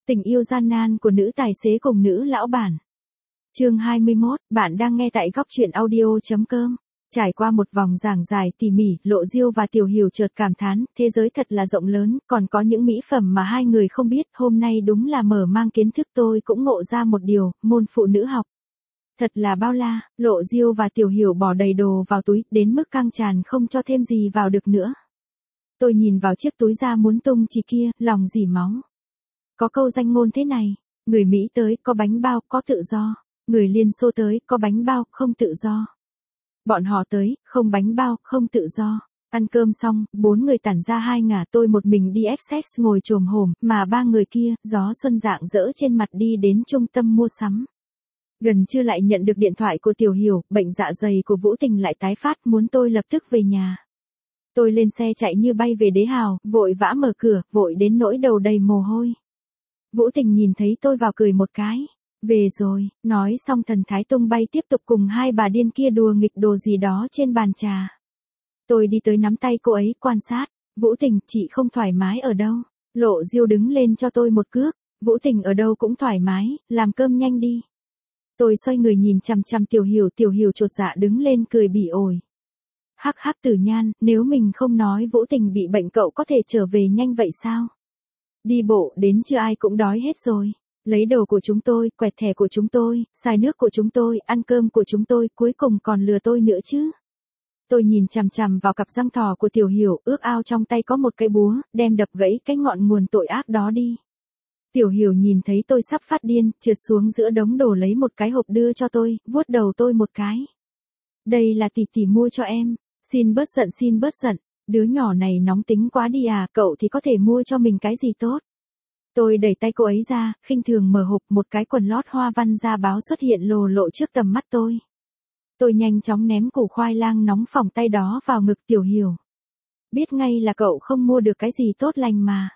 Tình yêu gian nan của nữ tài xế cùng nữ lão bản. Chương 21, bạn đang nghe tại góc truyện audio.com. Trải qua một vòng giảng giải tỉ mỉ, Lộ Diêu và Tiểu Hiểu chợt cảm thán, thế giới thật là rộng lớn, còn có những mỹ phẩm mà hai người không biết, hôm nay đúng là mở mang kiến thức. Tôi cũng ngộ ra một điều, môn phụ nữ học. Thật là bao la. Lộ Diêu và Tiểu Hiểu bỏ đầy đồ vào túi, đến mức căng tràn không cho thêm gì vào được nữa. Tôi nhìn vào chiếc túi da muốn tung chỉ kia, lòng dỉ máu. Có câu danh ngôn thế này, người Mỹ tới, có bánh bao, có tự do. Người Liên Xô tới, có bánh bao, không tự do. Bọn họ tới, không bánh bao, không tự do. Ăn cơm xong, 4 người tản ra hai ngả, tôi một mình đi Essex ngồi chồm hổm, mà 3 người kia, gió xuân rạng rỡ trên mặt đi đến trung tâm mua sắm. Gần trưa lại nhận được điện thoại của Tiểu Hiểu, bệnh dạ dày của Vũ Tình lại tái phát, muốn tôi lập tức về nhà. Tôi lên xe chạy như bay về Đế Hào, vội vã mở cửa, vội đến nỗi đầu đầy mồ hôi. Vũ Tình nhìn thấy tôi vào cười một cái. Về rồi, nói xong thần thái tung bay tiếp tục cùng hai bà điên kia đùa nghịch đồ gì đó trên bàn trà. Tôi đi tới nắm tay cô ấy quan sát. Vũ Tình, chị không thoải mái ở đâu? Lộ Diêu đứng lên cho tôi một cước. Vũ Tình ở đâu cũng thoải mái, làm cơm nhanh đi. Tôi xoay người nhìn chằm chằm Tiểu Hiểu chột dạ đứng lên cười bỉ ổi. Hắc hắc Tử Nhan, nếu mình không nói Vũ Tình bị bệnh cậu có thể trở về nhanh vậy sao? Đi bộ đến chưa ai cũng đói hết rồi. Lấy đồ của chúng tôi, quẹt thẻ của chúng tôi, xài nước của chúng tôi, ăn cơm của chúng tôi, cuối cùng còn lừa tôi nữa chứ. Tôi nhìn chằm chằm vào cặp răng thỏ của Tiểu Hiểu, ước ao trong tay có một cái búa, đem đập gãy cái ngọn nguồn tội ác đó đi. Tiểu Hiểu nhìn thấy tôi sắp phát điên, trượt xuống giữa đống đồ lấy một cái hộp đưa cho tôi, vuốt đầu tôi một cái. Đây là tỷ tỷ mua cho em, xin bớt giận, đứa nhỏ này nóng tính quá đi à, cậu thì có thể mua cho mình cái gì tốt. Tôi đẩy tay cô ấy ra, khinh thường mở hộp, một cái quần lót hoa văn da báo xuất hiện lồ lộ trước tầm mắt tôi. Tôi nhanh chóng ném củ khoai lang nóng phỏng tay đó vào ngực Tiểu Hiểu. Biết ngay là cậu không mua được cái gì tốt lành mà.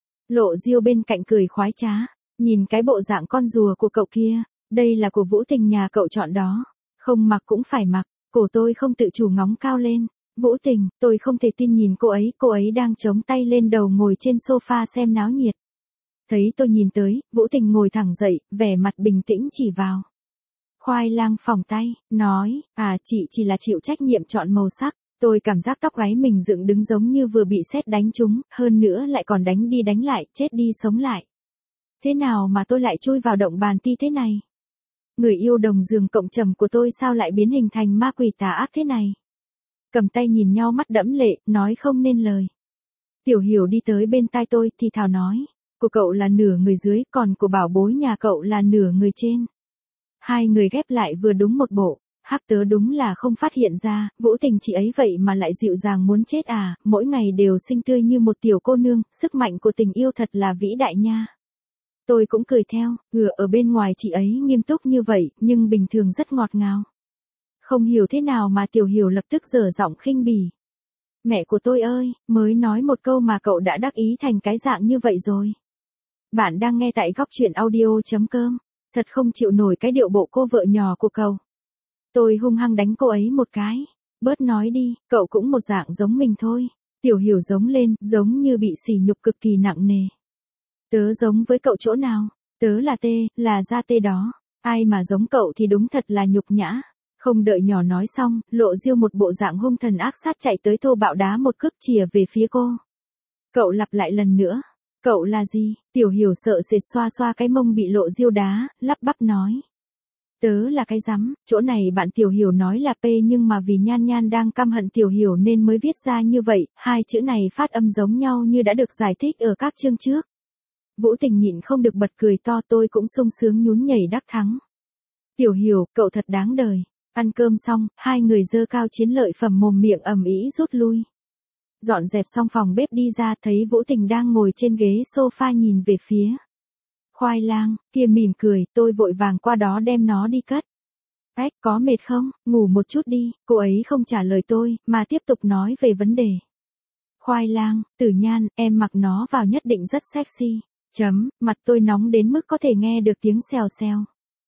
Lộ Diêu bên cạnh cười khoái trá, nhìn cái bộ dạng con rùa của cậu kia, đây là của Vũ Tình nhà cậu chọn đó, không mặc cũng phải mặc. Cổ tôi không tự chủ ngóng cao lên. Vũ Tình, tôi không thể tin nhìn cô ấy đang chống tay lên đầu ngồi trên sofa xem náo nhiệt. Thấy tôi nhìn tới, Vũ Tình ngồi thẳng dậy, vẻ mặt bình tĩnh chỉ vào khoai lang phỏng tay, nói, chị chỉ là chịu trách nhiệm chọn màu sắc. Tôi cảm giác tóc gáy mình dựng đứng giống như vừa bị sét đánh trúng, hơn nữa lại còn đánh đi đánh lại, chết đi sống lại. Thế nào mà tôi lại chui vào động bàn ti thế này? Người yêu đồng giường cộng trầm của tôi sao lại biến hình thành ma quỷ tà ác thế này? Cầm tay nhìn nhau mắt đẫm lệ, nói không nên lời. Tiểu Hiểu đi tới bên tai tôi thì thào nói, của cậu là nửa người dưới, còn của bảo bối nhà cậu là nửa người trên. Hai người ghép lại vừa đúng một bộ. Hắc tớ đúng là không phát hiện ra, Vũ Tình chị ấy vậy mà lại dịu dàng muốn chết à, mỗi ngày đều xinh tươi như một tiểu cô nương, sức mạnh của tình yêu thật là vĩ đại nha. Tôi cũng cười theo, ở bên ngoài chị ấy nghiêm túc như vậy, nhưng bình thường rất ngọt ngào. Không hiểu thế nào mà Tiểu Hiểu lập tức dở giọng khinh bỉ. Mẹ của tôi ơi, mới nói một câu mà cậu đã đắc ý thành cái dạng như vậy rồi. Bạn đang nghe tại góc truyện audio.com, thật không chịu nổi cái điệu bộ cô vợ nhỏ của cậu. Tôi hung hăng đánh cô ấy một cái. Bớt nói đi, cậu cũng một dạng giống mình thôi. Tiểu Hiểu giống lên, giống như bị sỉ nhục cực kỳ nặng nề. Tớ giống với cậu chỗ nào? Tớ là tê, là da tê đó. Ai mà giống cậu thì đúng thật là nhục nhã. Không đợi nhỏ nói xong, Lộ Diêu một bộ dạng hung thần ác sát chạy tới thô bạo đá một cước chìa về phía cô. Cậu lặp lại lần nữa. Cậu là gì? Tiểu Hiểu sợ sệt xoa xoa cái mông bị Lộ Diêu đá, lắp bắp nói. Tớ là cái rắm, chỗ này bạn Tiểu Hiểu nói là P nhưng mà vì Nhan Nhan đang căm hận Tiểu Hiểu nên mới viết ra như vậy, hai chữ này phát âm giống nhau như đã được giải thích ở các chương trước. Vũ Tình nhịn không được bật cười to, tôi cũng sung sướng nhún nhảy đắc thắng. Tiểu Hiểu, cậu thật đáng đời. Ăn cơm xong, hai người dơ cao chiến lợi phẩm mồm miệng ầm ĩ rút lui. Dọn dẹp xong phòng bếp đi ra thấy Vũ Tình đang ngồi trên ghế sofa nhìn về phía khoai lang, kia mỉm cười, tôi vội vàng qua đó đem nó đi cất. Có mệt không, ngủ một chút đi, cô ấy không trả lời tôi, mà tiếp tục nói về vấn đề. Khoai lang, Tử Nhan, em mặc nó vào nhất định rất sexy. Mặt tôi nóng đến mức có thể nghe được tiếng xèo xèo.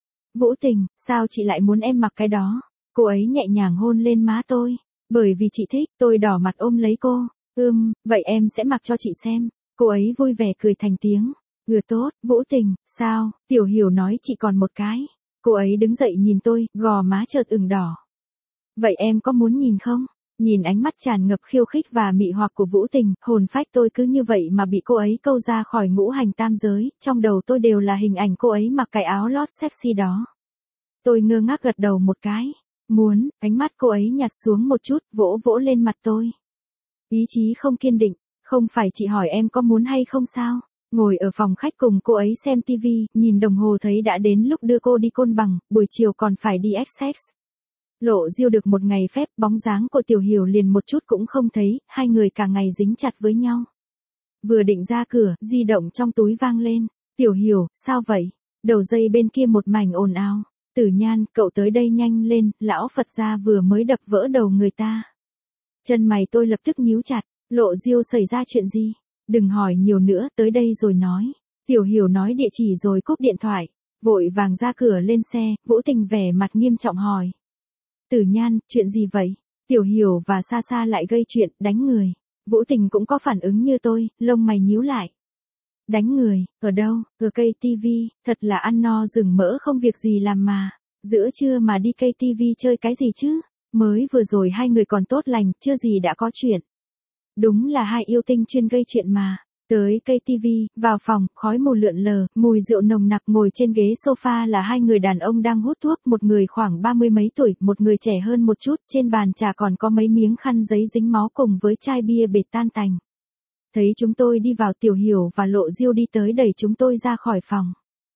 Vũ Tình, sao chị lại muốn em mặc cái đó? Cô ấy nhẹ nhàng hôn lên má tôi. Bởi vì chị thích, tôi đỏ mặt ôm lấy cô. Vậy em sẽ mặc cho chị xem. Cô ấy vui vẻ cười thành tiếng. Tốt, Vũ Tình, sao? Tiểu Hiểu nói chỉ còn một cái. Cô ấy đứng dậy nhìn tôi, gò má chợt ửng đỏ. Vậy em có muốn nhìn không? Nhìn ánh mắt tràn ngập khiêu khích và mị hoặc của Vũ Tình, hồn phách tôi cứ như vậy mà bị cô ấy câu ra khỏi ngũ hành tam giới, trong đầu tôi đều là hình ảnh cô ấy mặc cái áo lót sexy đó. Tôi ngơ ngác gật đầu một cái. Muốn, ánh mắt cô ấy nhạt xuống một chút, vỗ vỗ lên mặt tôi. Ý chí không kiên định, không phải chị hỏi em có muốn hay không sao? Ngồi ở phòng khách cùng cô ấy xem tivi, nhìn đồng hồ thấy đã đến lúc đưa cô đi Côn Bằng, buổi chiều còn phải đi Essex. Lộ Diêu được một ngày phép, bóng dáng của Tiểu Hiểu liền một chút cũng không thấy, hai người cả ngày dính chặt với nhau. Vừa định ra cửa, di động trong túi vang lên. Tiểu Hiểu, sao vậy? Đầu dây bên kia một mảnh ồn ào. Tử Nhan, cậu tới đây nhanh lên, lão Phật gia vừa mới đập vỡ đầu người ta. Chân mày tôi lập tức nhíu chặt, Lộ Diêu xảy ra chuyện gì? Đừng hỏi nhiều nữa, tới đây rồi nói. Tiểu Hiểu nói địa chỉ rồi cúp điện thoại, vội vàng ra cửa lên xe, Vũ Tình vẻ mặt nghiêm trọng hỏi. Tử Nhan, chuyện gì vậy? Tiểu Hiểu và Sa Sa lại gây chuyện, đánh người. Vũ Tình cũng có phản ứng như tôi, lông mày nhíu lại. Đánh người, ở đâu? Ở cây tivi, thật là ăn no rừng mỡ không việc gì làm mà. Giữa trưa mà đi cây tivi chơi cái gì chứ? Mới vừa rồi hai người còn tốt lành, chưa gì đã có chuyện. Đúng là hai yêu tinh chuyên gây chuyện mà. Tới cây tivi, vào phòng, khói mù lượn lờ, mùi rượu nồng nặc, ngồi trên ghế sofa là hai người đàn ông đang hút thuốc, một người khoảng 30 mấy tuổi, một người trẻ hơn một chút, trên bàn trà còn có mấy miếng khăn giấy dính máu cùng với chai bia bệt tan tành. Thấy chúng tôi đi vào, Tiểu Hiểu và Lộ Diêu đi tới đẩy chúng tôi ra khỏi phòng.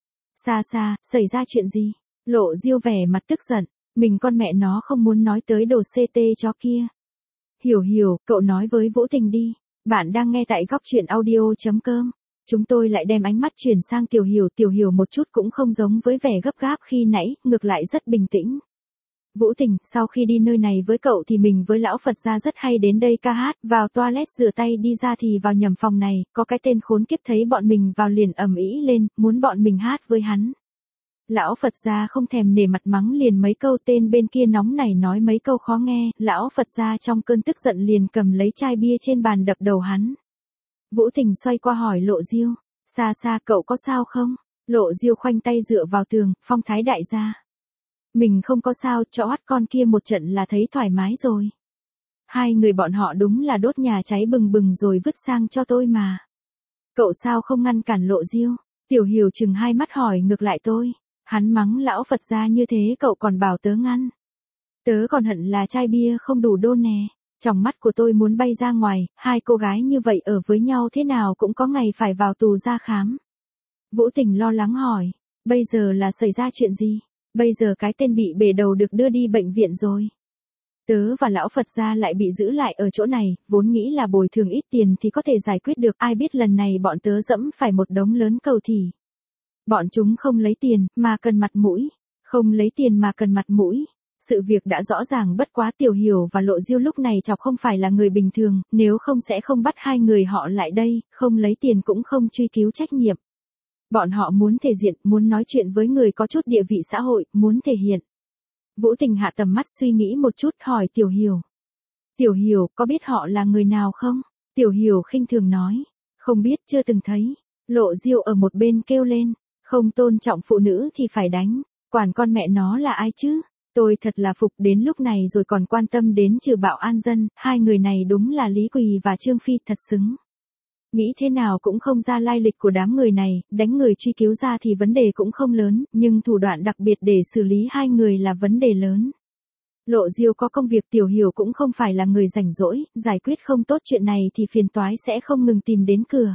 Sa Sa, xảy ra chuyện gì? Lộ Diêu vẻ mặt tức giận, mình con mẹ nó không muốn nói tới đồ CT chó kia. Hiểu Hiểu, cậu nói với Vũ Tình đi. Bạn đang nghe tại góc truyện audio.com. Chúng tôi lại đem ánh mắt chuyển sang Tiểu Hiểu một chút cũng không giống với vẻ gấp gáp khi nãy, ngược lại rất bình tĩnh. Vũ Tình, sau khi đi nơi này với cậu thì mình với lão Phật gia rất hay đến đây ca hát, vào toilet rửa tay đi ra thì vào nhầm phòng này, có cái tên khốn kiếp thấy bọn mình vào liền ầm ĩ lên, muốn bọn mình hát với hắn. Lão Phật gia không thèm nể mặt mắng liền mấy câu, tên bên kia nóng nảy nói mấy câu khó nghe, lão Phật gia trong cơn tức giận liền cầm lấy chai bia trên bàn đập đầu hắn. Vũ Tình xoay qua hỏi Lộ Diêu, Sa Sa cậu có sao không? Lộ Diêu khoanh tay dựa vào tường, phong thái đại gia. Mình không có sao, cho oát con kia một trận là thấy thoải mái rồi. Hai người bọn họ đúng là đốt nhà cháy bừng bừng rồi vứt sang cho tôi mà. Cậu sao không ngăn cản Lộ Diêu? Tiểu Hiểu chừng hai mắt hỏi ngược lại tôi. Hắn mắng lão Phật gia như thế cậu còn bảo tớ ngăn. Tớ còn hận là chai bia không đủ đô nè. Trong mắt của tôi muốn bay ra ngoài, hai cô gái như vậy ở với nhau thế nào cũng có ngày phải vào tù ra khám. Vũ Tình lo lắng hỏi, bây giờ là xảy ra chuyện gì? Bây giờ cái tên bị bể đầu được đưa đi bệnh viện rồi. Tớ và lão Phật gia lại bị giữ lại ở chỗ này, vốn nghĩ là bồi thường ít tiền thì có thể giải quyết được, ai biết lần này bọn tớ dẫm phải một đống lớn cầu thì. Bọn chúng không lấy tiền, mà cần mặt mũi. Không lấy tiền mà cần mặt mũi. Sự việc đã rõ ràng bất quá, Tiểu Hiểu và Lộ Diêu lúc này chọc không phải là người bình thường, nếu không sẽ không bắt hai người họ lại đây, không lấy tiền cũng không truy cứu trách nhiệm. Bọn họ muốn thể diện, muốn nói chuyện với người có chút địa vị xã hội, muốn thể hiện. Vũ Tình hạ tầm mắt suy nghĩ một chút hỏi Tiểu Hiểu. Tiểu Hiểu, có biết họ là người nào không? Tiểu Hiểu khinh thường nói. Không biết, chưa từng thấy. Lộ Diêu ở một bên kêu lên. Không tôn trọng phụ nữ thì phải đánh. Quản con mẹ nó là ai chứ? Tôi thật là phục, đến lúc này rồi còn quan tâm đến trừ bạo an dân. Hai người này đúng là Lý Quỳ và Trương Phi thật xứng. Nghĩ thế nào cũng không ra lai lịch của đám người này, đánh người truy cứu ra thì vấn đề cũng không lớn, nhưng thủ đoạn đặc biệt để xử lý hai người là vấn đề lớn. Lộ Diêu có công việc, Tiểu Hiểu cũng không phải là người rảnh rỗi, giải quyết không tốt chuyện này thì phiền toái sẽ không ngừng tìm đến cửa.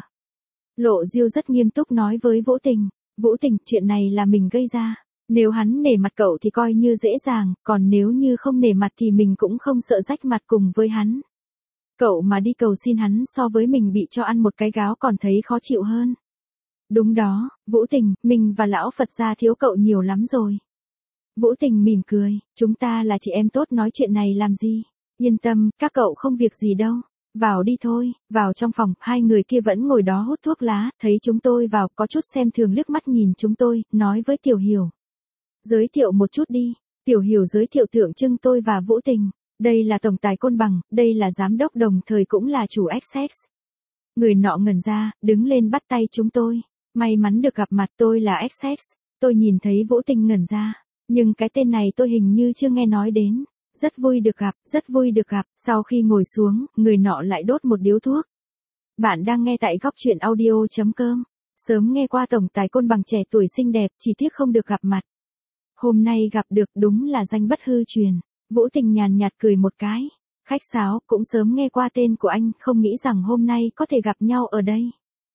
Lộ Diêu rất nghiêm túc nói với Vũ Tình, Vũ Tình, chuyện này là mình gây ra. Nếu hắn nể mặt cậu thì coi như dễ dàng, còn nếu như không nể mặt thì mình cũng không sợ rách mặt cùng với hắn. Cậu mà đi cầu xin hắn so với mình bị cho ăn một cái gáo còn thấy khó chịu hơn. Đúng đó, Vũ Tình, mình và lão Phật gia thiếu cậu nhiều lắm rồi. Vũ Tình mỉm cười, chúng ta là chị em tốt nói chuyện này làm gì. Yên tâm, các cậu không việc gì đâu. Vào đi thôi, vào trong phòng, hai người kia vẫn ngồi đó hút thuốc lá, thấy chúng tôi vào, có chút xem thường liếc mắt nhìn chúng tôi, nói với Tiểu Hiểu. Giới thiệu một chút đi. Tiểu Hiểu giới thiệu tượng trưng tôi và Vũ Tình. Đây là tổng tài Côn Bằng, đây là giám đốc đồng thời cũng là chủ Essex. Người nọ ngẩn ra, đứng lên bắt tay chúng tôi. May mắn được gặp mặt, tôi là XX. Tôi nhìn thấy Vũ Tình ngẩn ra. Nhưng cái tên này tôi hình như chưa nghe nói đến. Rất vui được gặp, rất vui được gặp. Sau khi ngồi xuống, người nọ lại đốt một điếu thuốc. Bạn đang nghe tại góc chuyện audio.com. Sớm nghe qua tổng tài Côn Bằng trẻ tuổi xinh đẹp, chỉ tiếc không được gặp mặt. Hôm nay gặp được, đúng là danh bất hư truyền. Vũ Tình nhàn nhạt cười một cái. Khách sáo, cũng sớm nghe qua tên của anh, không nghĩ rằng hôm nay có thể gặp nhau ở đây.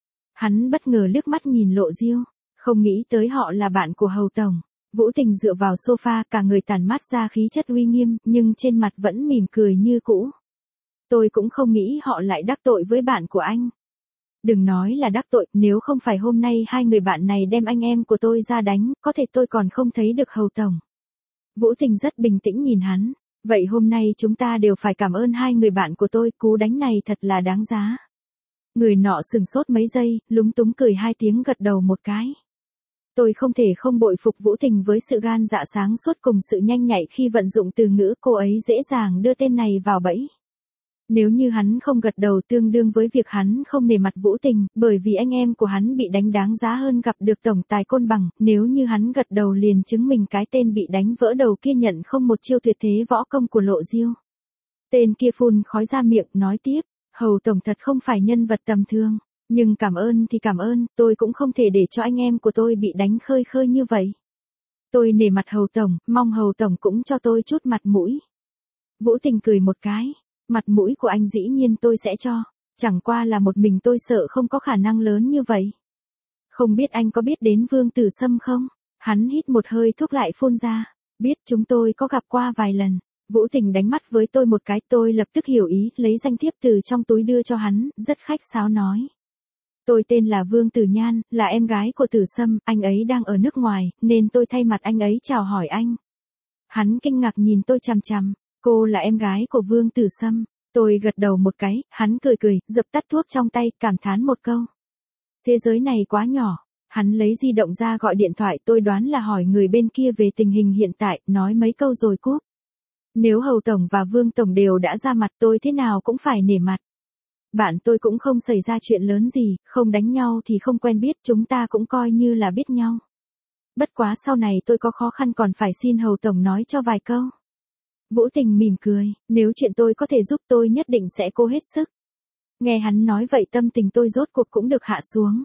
Hắn bất ngờ liếc mắt nhìn Lộ Diêu, không nghĩ tới họ là bạn của Hầu Tổng. Vũ Tình dựa vào sofa, cả người tản mát ra khí chất uy nghiêm, nhưng trên mặt vẫn mỉm cười như cũ. Tôi cũng không nghĩ họ lại đắc tội với bạn của anh. Đừng nói là đắc tội, nếu không phải hôm nay hai người bạn này đem anh em của tôi ra đánh, có thể tôi còn không thấy được Hầu Tổng. Vũ Tình rất bình tĩnh nhìn hắn. Vậy hôm nay chúng ta đều phải cảm ơn hai người bạn của tôi, cú đánh này thật là đáng giá. Người nọ sừng sốt mấy giây, lúng túng cười hai tiếng, gật đầu một cái. Tôi không thể không bội phục Vũ Tình với sự gan dạ sáng suốt cùng sự nhanh nhạy khi vận dụng từ ngữ, cô ấy dễ dàng đưa tên này vào bẫy. Nếu như hắn không gật đầu tương đương với việc hắn không nể mặt Vũ Tình, bởi vì anh em của hắn bị đánh đáng giá hơn gặp được tổng tài Côn Bằng, nếu như hắn gật đầu liền chứng minh cái tên bị đánh vỡ đầu kia nhận không một chiêu tuyệt thế võ công của Lộ Diêu. Tên kia phun khói ra miệng, nói tiếp, Hầu Tổng thật không phải nhân vật tầm thường, nhưng cảm ơn thì cảm ơn, tôi cũng không thể để cho anh em của tôi bị đánh khơi khơi như vậy. Tôi nể mặt Hầu Tổng, mong Hầu Tổng cũng cho tôi chút mặt mũi. Vũ Tình cười một cái. Mặt mũi của anh dĩ nhiên tôi sẽ cho, chẳng qua là một mình tôi sợ không có khả năng lớn như vậy. Không biết anh có biết đến Vương Tử Sâm không? Hắn hít một hơi thuốc lại phun ra. Biết, chúng tôi có gặp qua vài lần. Vũ Tình đánh mắt với tôi một cái, tôi lập tức hiểu ý, lấy danh thiếp từ trong túi đưa cho hắn, rất khách sáo nói. Tôi tên là Vương Tử Nhan, là em gái của Tử Sâm, anh ấy đang ở nước ngoài, nên tôi thay mặt anh ấy chào hỏi anh. Hắn kinh ngạc nhìn tôi chằm chằm. Cô là em gái của Vương Tử Sâm. Tôi gật đầu một cái, hắn cười cười, dập tắt thuốc trong tay, cảm thán một câu. Thế giới này quá nhỏ. Hắn lấy di động ra gọi điện thoại, tôi đoán là hỏi người bên kia về tình hình hiện tại, nói mấy câu rồi cúp. Nếu Hầu Tổng và Vương Tổng đều đã ra mặt, tôi thế nào cũng phải nể mặt. Bạn tôi cũng không xảy ra chuyện lớn gì, không đánh nhau thì không quen biết, chúng ta cũng coi như là biết nhau. Bất quá sau này tôi có khó khăn còn phải xin Hầu Tổng nói cho vài câu. Vũ Tình mỉm cười, nếu chuyện tôi có thể giúp tôi nhất định sẽ cố hết sức. Nghe hắn nói vậy tâm tình tôi rốt cuộc cũng được hạ xuống.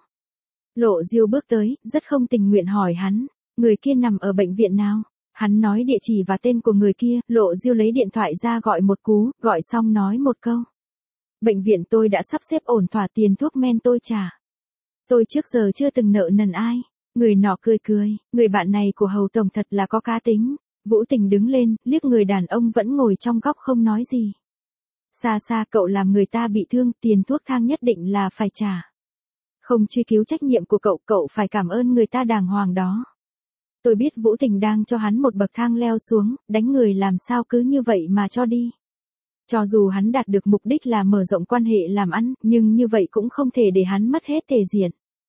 Lộ Diêu bước tới, rất không tình nguyện hỏi hắn, người kia nằm ở bệnh viện nào? Hắn nói địa chỉ và tên của người kia, Lộ Diêu lấy điện thoại ra gọi một cú, gọi xong nói một câu. Bệnh viện tôi đã sắp xếp ổn thỏa, tiền thuốc men tôi trả. Tôi trước giờ chưa từng nợ nần ai. Người nọ cười cười, người bạn này của Hầu Tổng thật là có cá tính. Vũ Tình đứng lên, liếc người đàn ông vẫn ngồi trong góc không nói gì. Xa xa, cậu làm người ta bị thương, tiền thuốc thang nhất định là phải trả. Không truy cứu trách nhiệm của cậu, cậu phải cảm ơn người ta đàng hoàng đó. Tôi biết Vũ Tình đang cho hắn một bậc thang leo xuống, đánh người làm sao cứ như vậy mà cho đi. Cho dù hắn đạt được mục đích là mở rộng quan hệ làm ăn, nhưng như vậy cũng không thể để hắn mất hết thể diện.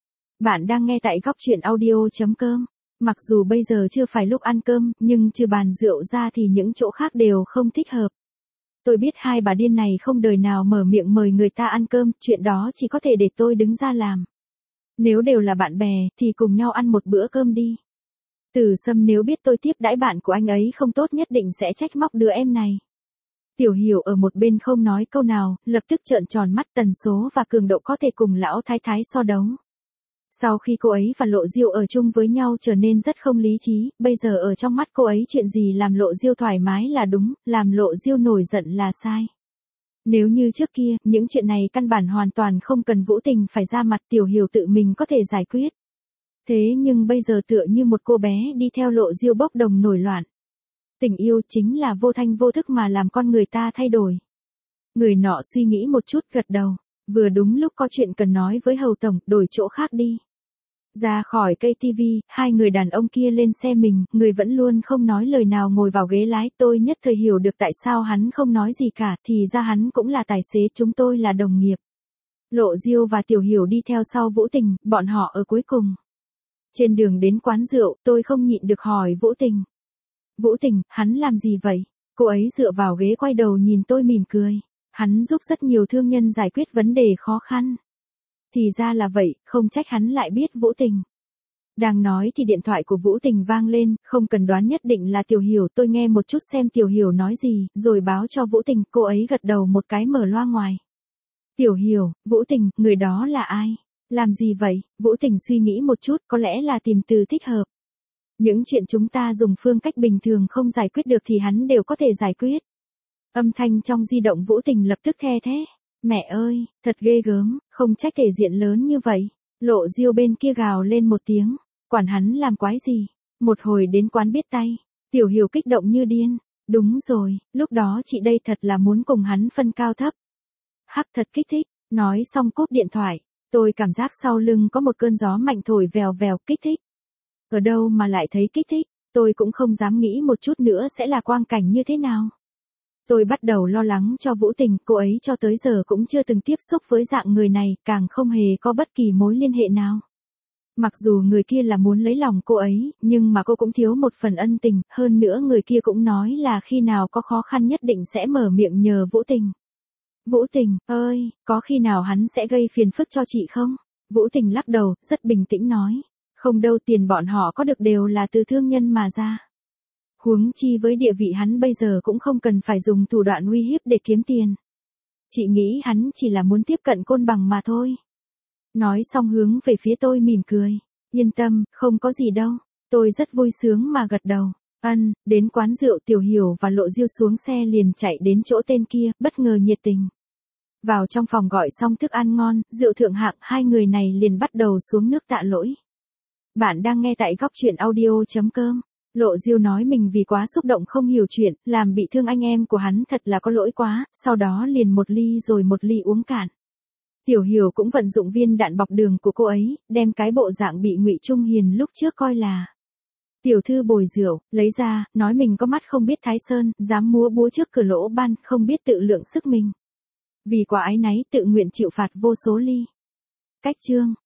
Bạn đang nghe tại góc chuyện audio.com. Mặc dù bây giờ chưa phải lúc ăn cơm, nhưng trừ bàn rượu ra thì những chỗ khác đều không thích hợp. Tôi biết hai bà điên này không đời nào mở miệng mời người ta ăn cơm, chuyện đó chỉ có thể để tôi đứng ra làm. Nếu đều là bạn bè, thì cùng nhau ăn một bữa cơm đi. Tử Sâm nếu biết tôi tiếp đãi bạn của anh ấy không tốt nhất định sẽ trách móc đứa em này. Tiểu Hiểu ở một bên không nói câu nào, lập tức trợn tròn mắt, tần số và cường độ có thể cùng lão thái thái so đấu. Sau khi cô ấy và Lộ Diêu ở chung với nhau trở nên rất không lý trí, bây giờ ở trong mắt cô ấy chuyện gì làm Lộ Diêu thoải mái là đúng, làm Lộ Diêu nổi giận là sai. Nếu như trước kia, những chuyện này căn bản hoàn toàn không cần Vũ Tình phải ra mặt, Tiểu Hiểu tự mình có thể giải quyết. Thế nhưng bây giờ tựa như một cô bé đi theo Lộ Diêu bốc đồng nổi loạn. Tình yêu chính là vô thanh vô thức mà làm con người ta thay đổi. Người nọ suy nghĩ một chút gật đầu. Vừa đúng lúc có chuyện cần nói với Hầu Tổng, đổi chỗ khác đi. Ra khỏi cây tivi, hai người đàn ông kia lên xe mình, người vẫn luôn không nói lời nào ngồi vào ghế lái. Tôi nhất thời hiểu được tại sao hắn không nói gì cả, thì ra hắn cũng là tài xế, chúng tôi là đồng nghiệp. Lộ Diêu và Tiểu Hiểu đi theo sau Vũ Tình, bọn họ ở cuối cùng. Trên đường đến quán rượu, tôi không nhịn được hỏi Vũ Tình. Vũ Tình, hắn làm gì vậy? Cô ấy dựa vào ghế quay đầu nhìn tôi mỉm cười. Hắn giúp rất nhiều thương nhân giải quyết vấn đề khó khăn. Thì ra là vậy, không trách hắn lại biết Vũ Tình. Đang nói thì điện thoại của Vũ Tình vang lên, không cần đoán nhất định là Tiểu Hiểu, tôi nghe một chút xem Tiểu Hiểu nói gì, rồi báo cho Vũ Tình, cô ấy gật đầu một cái mở loa ngoài. Tiểu Hiểu, Vũ Tình, người đó là ai? Làm gì vậy? Vũ Tình suy nghĩ một chút, có lẽ là tìm từ thích hợp. Những chuyện chúng ta dùng phương cách bình thường không giải quyết được thì hắn đều có thể giải quyết. Âm thanh trong di động Vũ Tình lập tức the thé. Mẹ ơi, thật ghê gớm, không trách thể diện lớn như vậy. Lộ Diêu bên kia gào lên một tiếng. Quản hắn làm quái gì? Một hồi đến quán biết tay. Tiểu Hiểu kích động như điên. Đúng rồi, lúc đó chị đây thật là muốn cùng hắn phân cao thấp. Hắc thật kích thích. Nói xong cúp điện thoại. Tôi cảm giác sau lưng có một cơn gió mạnh thổi vèo vèo, kích thích. Ở đâu mà lại thấy kích thích, tôi cũng không dám nghĩ một chút nữa sẽ là quang cảnh như thế nào. Tôi bắt đầu lo lắng cho Vũ Tình, cô ấy cho tới giờ cũng chưa từng tiếp xúc với dạng người này, càng không hề có bất kỳ mối liên hệ nào. Mặc dù người kia là muốn lấy lòng cô ấy, nhưng mà cô cũng thiếu một phần ân tình, hơn nữa người kia cũng nói là khi nào có khó khăn nhất định sẽ mở miệng nhờ Vũ Tình. Vũ Tình, ơi, có khi nào hắn sẽ gây phiền phức cho chị không? Vũ Tình lắc đầu, rất bình tĩnh nói. Không đâu, tiền bọn họ có được đều là từ thương nhân mà ra. Huống chi với địa vị hắn bây giờ cũng không cần phải dùng thủ đoạn uy hiếp để kiếm tiền. Chị nghĩ hắn chỉ là muốn tiếp cận Côn Bằng mà thôi. Nói xong hướng về phía tôi mỉm cười. Yên tâm, không có gì đâu. Tôi rất vui sướng mà gật đầu. Đến quán rượu Tiểu Hiểu và Lộ Diêu xuống xe liền chạy đến chỗ tên kia, bất ngờ nhiệt tình. Vào trong phòng gọi xong thức ăn ngon, rượu thượng hạng, hai người này liền bắt đầu xuống nước tạ lỗi. Bạn đang nghe tại góc truyện audio.com. Lộ Diêu nói mình vì quá xúc động không hiểu chuyện, làm bị thương anh em của hắn thật là có lỗi quá, sau đó liền một ly rồi một ly uống cạn. Tiểu Hiểu cũng vận dụng viên đạn bọc đường của cô ấy, đem cái bộ dạng bị Ngụy Trung Hiền lúc trước coi là tiểu thư bồi rượu, lấy ra, nói mình có mắt không biết Thái Sơn, dám múa búa trước cửa lỗ ban, không biết tự lượng sức mình. Vì quá áy náy tự nguyện chịu phạt vô số ly. Cách chương